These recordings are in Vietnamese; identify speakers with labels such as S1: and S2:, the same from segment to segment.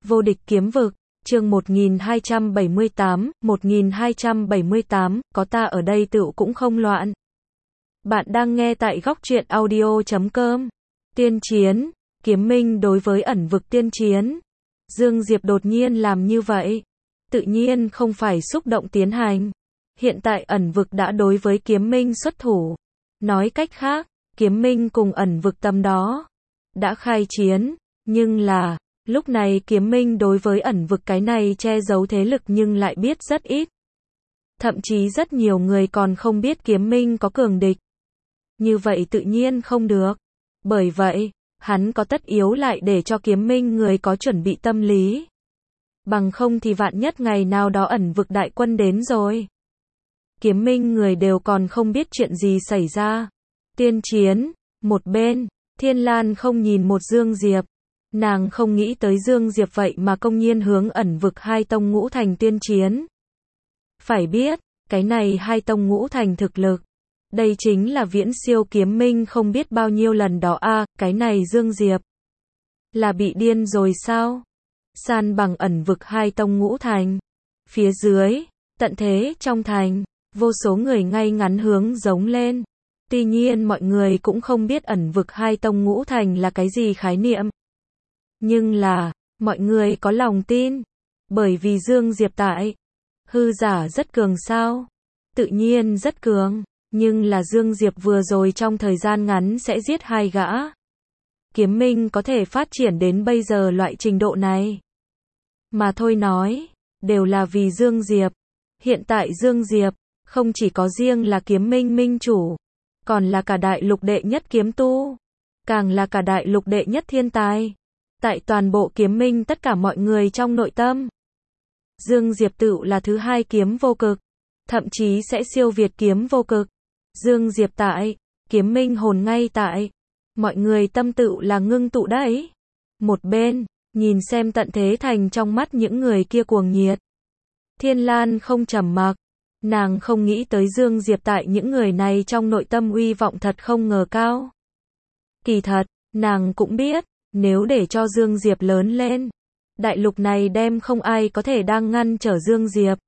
S1: Vô địch kiếm vực, chương 1278, có ta ở đây tựu cũng không loạn. Bạn đang nghe tại góc truyện audio.com. Tiên chiến, kiếm minh đối với ẩn vực tiên chiến. Dương Diệp đột nhiên làm như vậy, tự nhiên không phải xúc động tiến hành. Hiện tại ẩn vực đã đối với kiếm minh xuất thủ. Nói cách khác, kiếm minh cùng ẩn vực tầm đó đã khai chiến, nhưng là lúc này kiếm minh đối với ẩn vực cái này che giấu thế lực nhưng lại biết rất ít. Thậm chí rất nhiều người còn không biết kiếm minh có cường địch. Như vậy tự nhiên không được. Bởi vậy, hắn có tất yếu lại để cho kiếm minh người có chuẩn bị tâm lý. Bằng không thì vạn nhất ngày nào đó ẩn vực đại quân đến rồi. Kiếm minh người đều còn không biết chuyện gì xảy ra. Tiên chiến, một bên, Thiên Lan không nhìn một Dương Diệp. Nàng không nghĩ tới Dương Diệp vậy mà công nhiên hướng ẩn vực hai tông ngũ thành tiên chiến. Phải biết, cái này hai tông ngũ thành thực lực. Đây chính là viễn siêu kiếm minh không biết bao nhiêu lần đó a, cái này Dương Diệp. Là bị điên rồi sao? San bằng ẩn vực hai tông ngũ thành. Phía dưới, tận thế trong thành, vô số người ngay ngắn hướng giống lên. Tuy nhiên mọi người cũng không biết ẩn vực hai tông ngũ thành là cái gì khái niệm. Nhưng là, mọi người có lòng tin. Bởi vì Dương Diệp tại. Hư giả rất cường sao? Tự nhiên rất cường. Nhưng là Dương Diệp vừa rồi trong thời gian ngắn sẽ giết hai gã. Kiếm minh có thể phát triển đến bây giờ loại trình độ này. Mà thôi nói, đều là vì Dương Diệp. Hiện tại Dương Diệp, không chỉ có riêng là kiếm minh minh chủ. Còn là cả đại lục đệ nhất kiếm tu. Càng là cả đại lục đệ nhất thiên tài. Tại toàn bộ kiếm minh tất cả mọi người trong nội tâm. Dương Diệp tựu là thứ hai kiếm vô cực. Thậm chí sẽ siêu việt kiếm vô cực. Dương Diệp tại, kiếm minh hồn ngay tại. Mọi người tâm tựu là ngưng tụ đấy. Một bên, nhìn xem tận thế thành trong mắt những người kia cuồng nhiệt. Thiên Lan không trầm mặc. Nàng không nghĩ tới Dương Diệp tại những người này trong nội tâm uy vọng thật không ngờ cao. Kỳ thật, nàng cũng biết, nếu để cho Dương Diệp lớn lên, đại lục này đem không ai có thể đang ngăn trở Dương Diệp.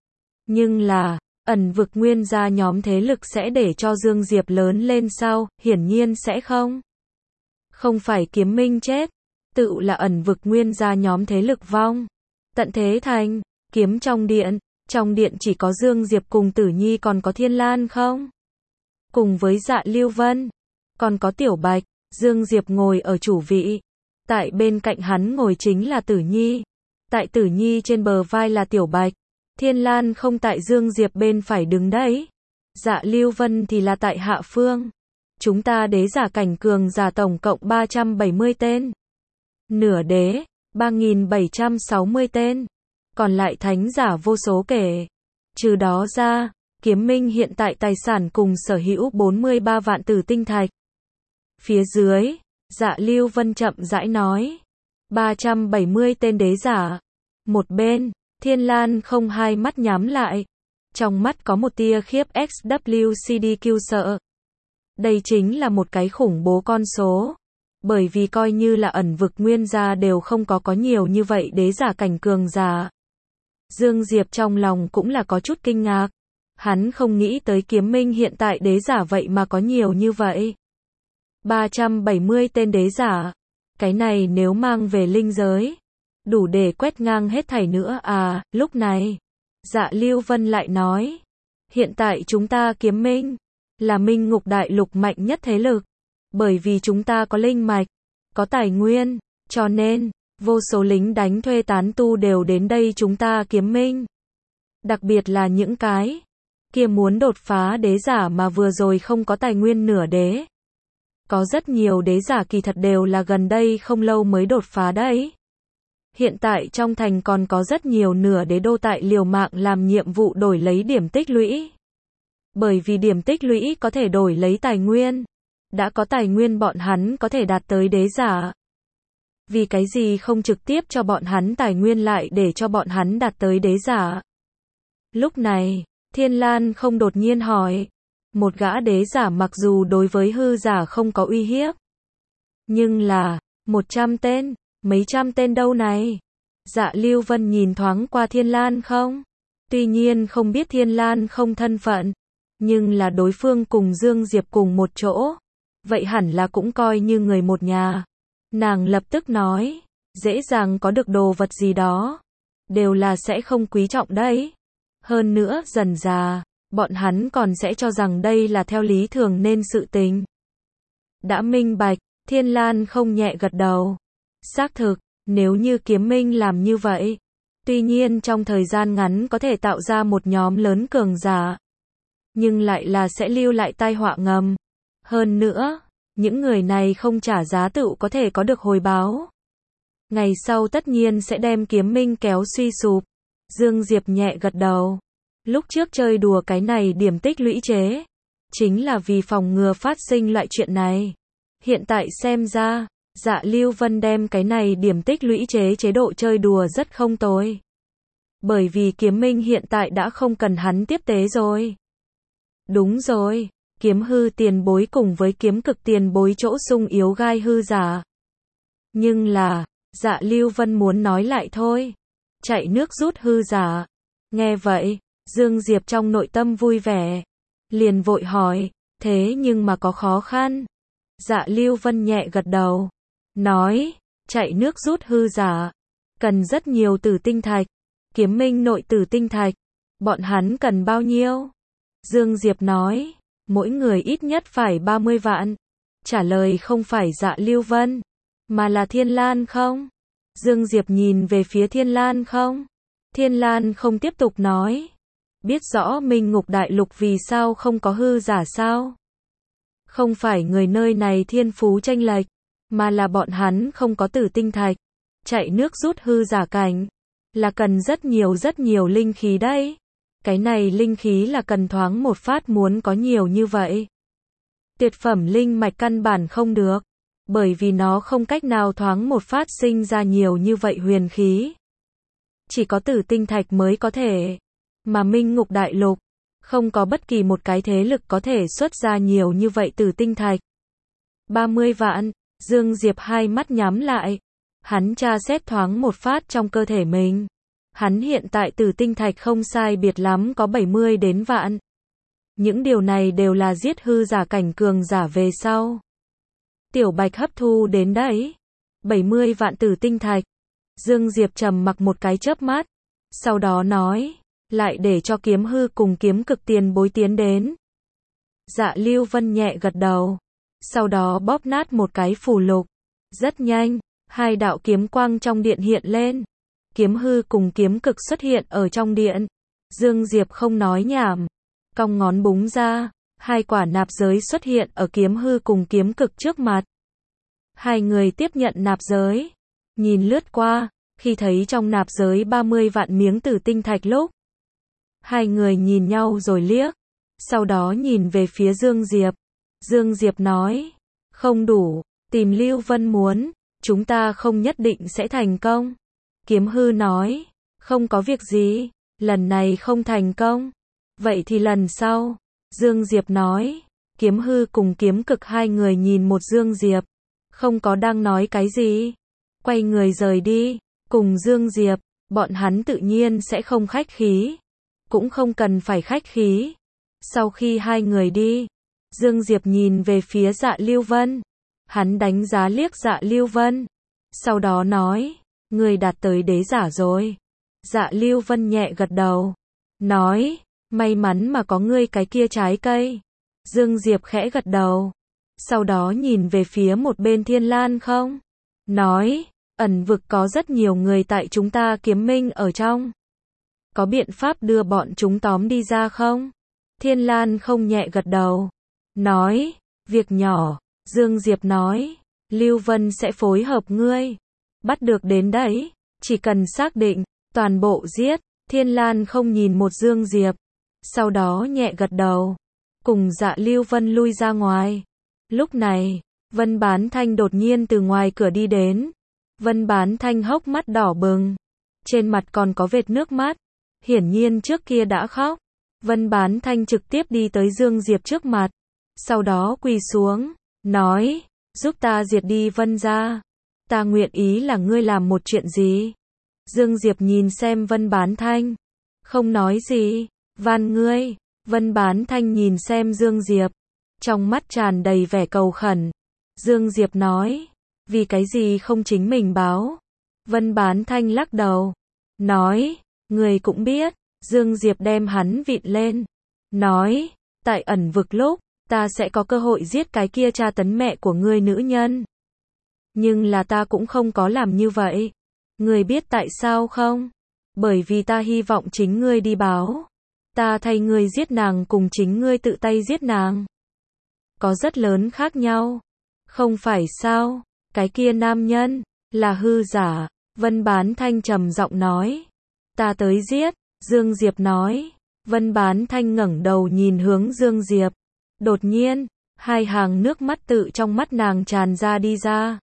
S1: Nhưng là, ẩn vực nguyên gia nhóm thế lực sẽ để cho Dương Diệp lớn lên sao? Hiển nhiên sẽ không. Không phải kiếm minh chết, tự là ẩn vực nguyên gia nhóm thế lực vong. Tận thế thành, kiếm trong điện chỉ có Dương Diệp cùng Tử Nhi còn có Thiên Lan không? Cùng với Dạ Lưu Vân, còn có Tiểu Bạch, Dương Diệp ngồi ở chủ vị. Tại bên cạnh hắn ngồi chính là Tử Nhi. Tại Tử Nhi trên bờ vai là Tiểu Bạch. Thiên Lan không tại Dương Diệp bên phải đứng đấy. Dạ Lưu Vân thì là tại hạ phương. Chúng ta đế giả cảnh cường giả tổng cộng 370 tên. Nửa đế, 3760 tên. Còn lại thánh giả vô số kể. Trừ đó ra, kiếm minh hiện tại tài sản cùng sở hữu 43 vạn tử tinh thạch. Phía dưới, Dạ Lưu Vân chậm rãi nói. 370 tên đế giả. Một bên, Thiên Lan không hai mắt nhắm lại. Trong mắt có một tia khiếp SWCDQ sợ. Đây chính là một cái khủng bố con số. Bởi vì coi như là ẩn vực nguyên gia đều không có nhiều như vậy đế giả cảnh cường giả. Dương Diệp trong lòng cũng là có chút kinh ngạc. Hắn không nghĩ tới kiếm minh hiện tại đế giả vậy mà có nhiều như vậy. 370 tên đế giả. Cái này nếu mang về linh giới, đủ để quét ngang hết thảy nữa à. Lúc này, Dạ Lưu Vân lại nói. Hiện tại chúng ta kiếm minh, là minh ngục đại lục mạnh nhất thế lực. Bởi vì chúng ta có linh mạch, có tài nguyên, cho nên, vô số lính đánh thuê tán tu đều đến đây chúng ta kiếm minh. Đặc biệt là những cái kia muốn đột phá đế giả mà vừa rồi không có tài nguyên nửa đế. Có rất nhiều đế giả kỳ thật đều là gần đây không lâu mới đột phá đấy. Hiện tại trong thành còn có rất nhiều nửa đế đô tại liều mạng làm nhiệm vụ đổi lấy điểm tích lũy. Bởi vì điểm tích lũy có thể đổi lấy tài nguyên. Đã có tài nguyên bọn hắn có thể đạt tới đế giả. Vì cái gì không trực tiếp cho bọn hắn tài nguyên lại để cho bọn hắn đạt tới đế giả? Lúc này, Thiên Lan không đột nhiên hỏi. Một gã đế giả mặc dù đối với hư giả không có uy hiếp. Nhưng là, 100 tên, mấy trăm tên đâu này? Dạ Lưu Vân nhìn thoáng qua Thiên Lan không? Tuy nhiên không biết Thiên Lan không thân phận, nhưng là đối phương cùng Dương Diệp cùng một chỗ, vậy hẳn là cũng coi như người một nhà. Nàng lập tức nói, dễ dàng có được đồ vật gì đó, đều là sẽ không quý trọng đấy. Hơn nữa dần dà, bọn hắn còn sẽ cho rằng đây là theo lý thường nên sự tình. Đã minh bạch, Thiên Lan không nhẹ gật đầu. Xác thực, nếu như Kiếm Minh làm như vậy, tuy nhiên trong thời gian ngắn có thể tạo ra một nhóm lớn cường giả, nhưng lại là sẽ lưu lại tai họa ngầm. Hơn nữa, những người này không trả giá tựu có thể có được hồi báo. Ngày sau tất nhiên sẽ đem Kiếm Minh kéo suy sụp. Dương Diệp nhẹ gật đầu. Lúc trước chơi đùa cái này điểm tích lũy chế, chính là vì phòng ngừa phát sinh loại chuyện này. Hiện tại xem ra, Dạ Lưu Vân đem cái này điểm tích lũy chế độ chơi đùa rất không tồi. Bởi vì Kiếm Minh hiện tại đã không cần hắn tiếp tế rồi. Đúng rồi, Kiếm hư tiền bối cùng với Kiếm cực tiền bối chỗ sung yếu gai hư giả. Nhưng là, Dạ Lưu Vân muốn nói lại thôi. Chạy nước rút hư giả. Nghe vậy, Dương Diệp trong nội tâm vui vẻ. Liền vội hỏi, thế nhưng mà có khó khăn? Dạ Lưu Vân nhẹ gật đầu. Nói, chạy nước rút hư giả. Cần rất nhiều tử tinh thạch. Kiếm Minh nội tử tinh thạch. Bọn hắn cần bao nhiêu? Dương Diệp nói, mỗi người ít nhất phải 30 vạn. Trả lời không phải Dạ Lưu Vân, mà là Thiên Lan không? Dương Diệp nhìn về phía Thiên Lan không? Thiên Lan không tiếp tục nói. Biết rõ Minh Ngục Đại Lục vì sao không có hư giả sao? Không phải người nơi này thiên phú chênh lệch, mà là bọn hắn không có tử tinh thạch. Chạy nước rút hư giả cảnh, là cần rất nhiều linh khí đấy. Cái này linh khí là cần thoáng một phát muốn có nhiều như vậy. Tuyệt phẩm linh mạch căn bản không được, bởi vì nó không cách nào thoáng một phát sinh ra nhiều như vậy huyền khí. Chỉ có tử tinh thạch mới có thể. Mà Minh Ngục Đại Lục, không có bất kỳ một cái thế lực có thể xuất ra nhiều như vậy tử tinh thạch. 30 vạn, Dương Diệp hai mắt nhắm lại. Hắn tra xét thoáng một phát trong cơ thể mình. Hắn hiện tại tử tinh thạch không sai biệt lắm có 70 đến vạn. Những điều này đều là giết hư giả cảnh cường giả về sau. Tiểu Bạch hấp thu đến đấy. 70 vạn tử tinh thạch. Dương Diệp trầm mặc một cái chớp mắt. Sau đó nói, lại để cho Kiếm hư cùng Kiếm cực tiền bối tiến đến. Dạ Lưu Vân nhẹ gật đầu. Sau đó bóp nát một cái phù lục. Rất nhanh, hai đạo kiếm quang trong điện hiện lên. Kiếm hư cùng Kiếm cực xuất hiện ở trong điện. Dương Diệp không nói nhảm. Cong ngón búng ra. Hai quả nạp giới xuất hiện ở Kiếm hư cùng Kiếm cực trước mặt. Hai người tiếp nhận nạp giới. Nhìn lướt qua. Khi thấy trong nạp giới 30 vạn miếng tử tinh thạch lúc. Hai người nhìn nhau rồi liếc. Sau đó nhìn về phía Dương Diệp. Dương Diệp nói. Không đủ. Tìm Lưu Vân muốn. Chúng ta không nhất định sẽ thành công. Kiếm hư nói. Không có việc gì. Lần này không thành công. Vậy thì lần sau. Dương Diệp nói. Kiếm hư cùng Kiếm cực hai người nhìn một Dương Diệp. Không có đang nói cái gì. Quay người rời đi. Cùng Dương Diệp. Bọn hắn tự nhiên sẽ không khách khí. Cũng không cần phải khách khí. Sau khi hai người đi. Dương Diệp nhìn về phía Dạ Lưu Vân. Hắn đánh giá liếc Dạ Lưu Vân. Sau đó nói. Người đạt tới đế giả rồi. Dạ Lưu Vân nhẹ gật đầu. Nói. May mắn mà có ngươi cái kia trái cây. Dương Diệp khẽ gật đầu. Sau đó nhìn về phía một bên Thiên Lan không. Nói. Ẩn vực có rất nhiều người tại chúng ta Kiếm Minh ở trong. Có biện pháp đưa bọn chúng tóm đi ra không? Thiên Lan không nhẹ gật đầu. Nói. Việc nhỏ. Dương Diệp nói. Lưu Vân sẽ phối hợp ngươi. Bắt được đến đấy. Chỉ cần xác định. Toàn bộ giết. Thiên Lan không nhìn một Dương Diệp. Sau đó nhẹ gật đầu. Cùng Dạ Lưu Vân lui ra ngoài. Lúc này. Vân Bán Thanh đột nhiên từ ngoài cửa đi đến. Vân Bán Thanh hốc mắt đỏ bừng. Trên mặt còn có vệt nước mắt. Hiển nhiên trước kia đã khóc. Vân Bán Thanh trực tiếp đi tới Dương Diệp trước mặt. Sau đó quỳ xuống. Nói. Giúp ta diệt đi Vân gia. Ta nguyện ý là ngươi làm một chuyện gì. Dương Diệp nhìn xem Vân Bán Thanh. Không nói gì. Van ngươi. Vân Bán Thanh nhìn xem Dương Diệp. Trong mắt tràn đầy vẻ cầu khẩn. Dương Diệp nói. Vì cái gì không chính mình báo? Vân Bán Thanh lắc đầu. Nói. Người cũng biết. Dương Diệp đem hắn vịn lên. Nói. Tại ẩn vực lúc, ta sẽ có cơ hội giết cái kia tra tấn mẹ của ngươi nữ nhân. Nhưng là ta cũng không có làm như vậy. Ngươi biết tại sao không? Bởi vì ta hy vọng chính ngươi đi báo. Ta thay ngươi giết nàng cùng chính ngươi tự tay giết nàng. Có rất lớn khác nhau. Không phải sao? Cái kia nam nhân, là hư giả. Vân Bán Thanh trầm giọng nói. Ta tới giết. Dương Diệp nói. Vân Bán Thanh ngẩng đầu nhìn hướng Dương Diệp. Đột nhiên, hai hàng nước mắt tự trong mắt nàng tràn ra đi ra.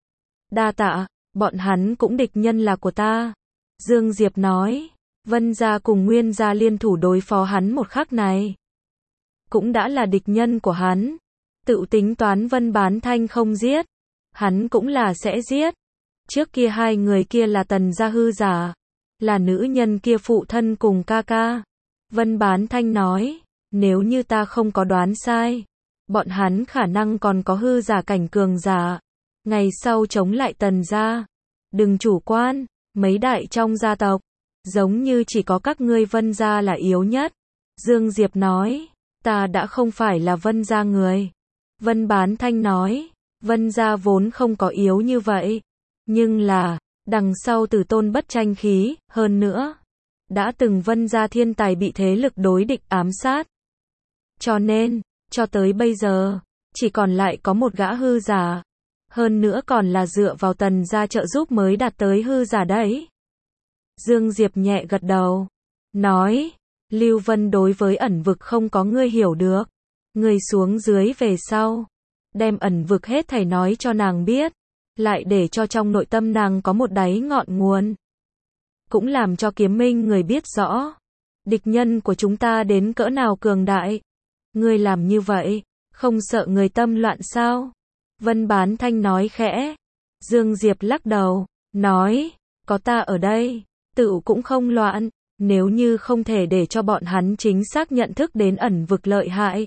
S1: Đa tạ, bọn hắn cũng địch nhân là của ta. Dương Diệp nói. Vân gia cùng Nguyên gia liên thủ đối phó hắn một khắc này. Cũng đã là địch nhân của hắn. Tự tính toán Vân Bán Thanh không giết. Hắn cũng là sẽ giết. Trước kia hai người kia là Tần gia hư giả. Là nữ nhân kia phụ thân cùng ca ca. Vân Bán Thanh nói. Nếu như ta không có đoán sai. Bọn hắn khả năng còn có hư giả cảnh cường giả. Ngày sau chống lại Tần gia. Đừng chủ quan. Mấy đại trong gia tộc. Giống như chỉ có các ngươi Vân gia là yếu nhất. Dương Diệp nói. Ta đã không phải là Vân gia người. Vân Bán Thanh nói. Vân gia vốn không có yếu như vậy. Nhưng là, đằng sau Tử Tôn bất tranh khí, hơn nữa. Đã từng Vân gia thiên tài bị thế lực đối địch ám sát. Cho nên, cho tới bây giờ, chỉ còn lại có một gã hư giả. Hơn nữa còn là dựa vào Tần gia trợ giúp mới đạt tới hư giả đấy. Dương Diệp nhẹ gật đầu. Nói, Lưu Vân đối với ẩn vực không có ngươi hiểu được. Ngươi xuống dưới về sau. Đem ẩn vực hết thảy nói cho nàng biết. Lại để cho trong nội tâm nàng có một đáy ngọn nguồn. Cũng làm cho Kiếm Minh người biết rõ. Địch nhân của chúng ta đến cỡ nào cường đại. Ngươi làm như vậy, không sợ người tâm loạn sao? Vân Bán Thanh nói khẽ. Dương Diệp lắc đầu, nói, có ta ở đây, tự cũng không loạn. Nếu như không thể để cho bọn hắn chính xác nhận thức đến ẩn vực lợi hại.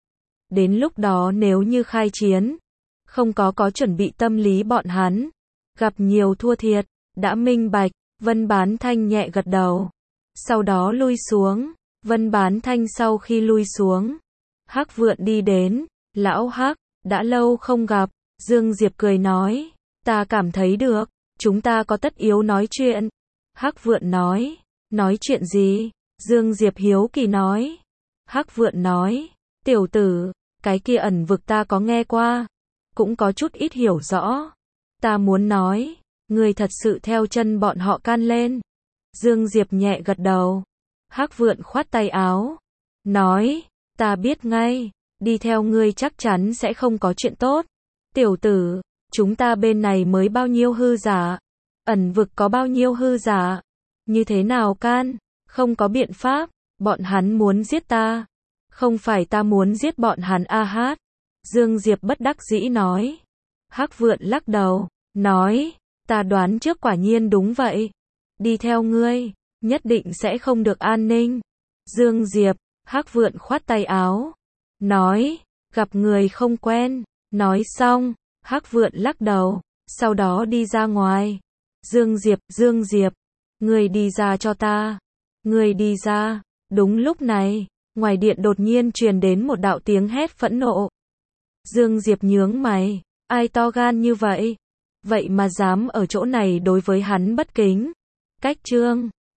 S1: Đến lúc đó nếu như khai chiến, không có chuẩn bị tâm lý bọn hắn, gặp nhiều thua thiệt, đã minh bạch. Vân Bán Thanh nhẹ gật đầu. Sau đó lui xuống. Vân Bán Thanh sau khi lui xuống, Hắc Vượn đi đến. Lão Hắc, đã lâu không gặp. Dương Diệp cười nói. Ta cảm thấy được, chúng ta có tất yếu nói chuyện. Hắc Vượn nói. Nói chuyện gì? Dương Diệp hiếu kỳ nói. Hắc Vượn nói. Tiểu tử, cái kia ẩn vực ta có nghe qua. Cũng có chút ít hiểu rõ. Ta muốn nói, người thật sự theo chân bọn họ can lên. Dương Diệp nhẹ gật đầu. Hắc Vượn khoát tay áo. Nói, ta biết ngay, đi theo ngươi chắc chắn sẽ không có chuyện tốt. Tiểu tử, chúng ta bên này mới bao nhiêu hư giả. Ẩn vực có bao nhiêu hư giả. Như thế nào can? Không có biện pháp, bọn hắn muốn giết ta. Không phải ta muốn giết bọn hắn a hát. Dương Diệp bất đắc dĩ nói. Hắc Vượn lắc đầu, nói, ta đoán trước quả nhiên đúng vậy. Đi theo ngươi, nhất định sẽ không được an ninh. Dương Diệp, Hắc Vượn khoát tay áo. Nói, gặp người không quen. Nói xong, Hắc Vượn lắc đầu, sau đó đi ra ngoài. Dương Diệp, ngươi đi ra cho ta. Ngươi đi ra. Đúng lúc này, ngoài điện đột nhiên truyền đến một đạo tiếng hét phẫn nộ. Dương Diệp nhướng mày, ai to gan như vậy? Vậy mà dám ở chỗ này đối với hắn bất kính. Cách chương